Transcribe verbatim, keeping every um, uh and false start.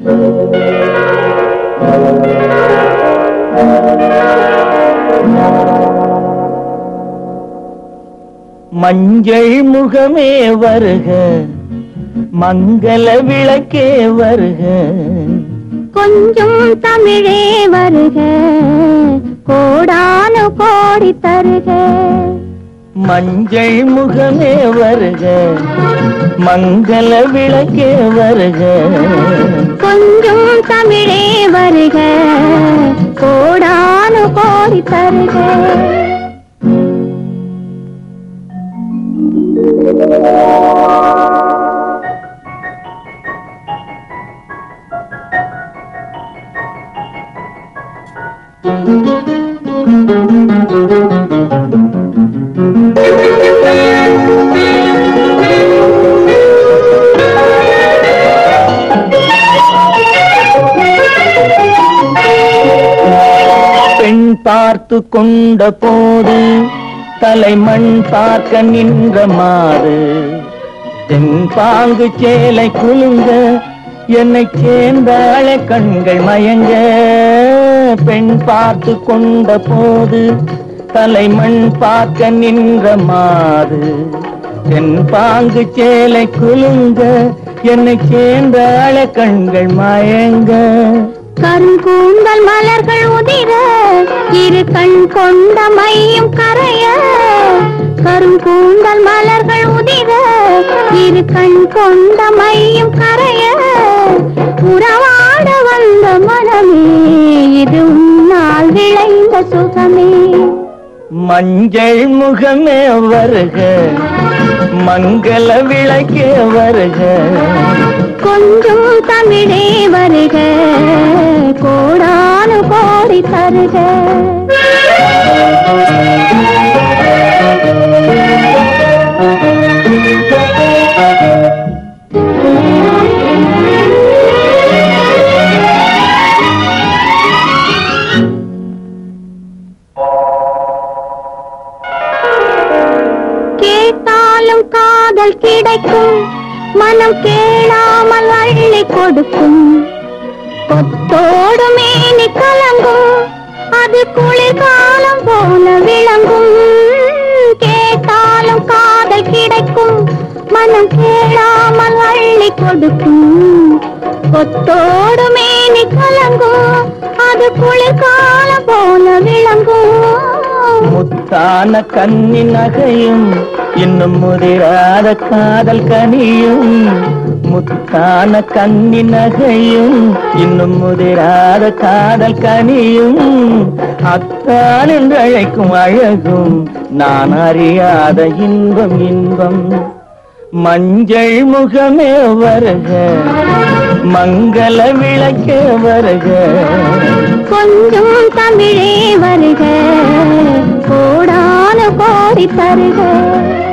மஞ்சள் முகமே வருக, மங்கள விளக்கே வருக, கொஞ்சம் தமிழே வருக, கோடானு கோடி தருக. மஞ்சள் முகமே வருக, மங்கள விளக்கே வருக, கொஞ்சம் தமிழே வருக, கோடானு கோடி தருக. பெண் பார்த்து கொண்ட போது தலைமண் பார்க்க நின்ற மாது, தென் பாங்கு சேலை குலுங்க என்னை சேர்ந்தாள கண்கள் மயங்க. பெண் பார்த்து கொண்ட போது தலைமண் பார்க்க நின்ற மாது, தென் பாங்கு சேலை குலுங்க என்னை சேர்ந்தாள கண்கள் மயங்க. கருங்கூந்தல் மலர்கள் உதிர இரு கண் கொண்ட மையும் கரைய. கருங்கூந்தல் மலர்கள் உதிர இரு கண் கொண்ட மையும் கரைய. உறவாட வந்த மனமே இது உன்னால் விளைந்த சுகமே. மஞ்சள் முகமே வருக, மங்கள விளக்கே வருக, கொஞ்சம் தமிழே வருக, கோடானு கோடி தருக. கேட்டாலும் காதல் கிடைக்கும், மனம் கேளாமல் அள்ளி கொடுக்கும். கொத்தோடு மேனி கலங்கும், அது குளிர்காலம் போல விளங்கும். கேட்டாலும் காதல் கிடைக்கும், மனம் கேளாமல் அள்ளி கொடுக்கும். கொத்தோடு மேனி கலங்கும், அது குளிர்காலம் போல விளங்கும். முத்தான கன்னி நகையும் இன்னும் முதிராத காதல் கனியும். முத்தான கன்னி நகையும் இன்னும் முதிராத காதல் கனியும். அத்தான் என்று அழைக்கும் அழகும் நான் அறியாத இன்பம் இன்பம். மஞ்சள் முகமே வருக, மங்கள விளக்கே வருக, கொஞ்சம் தமிழே வருக, கோடானு கோடி தருக.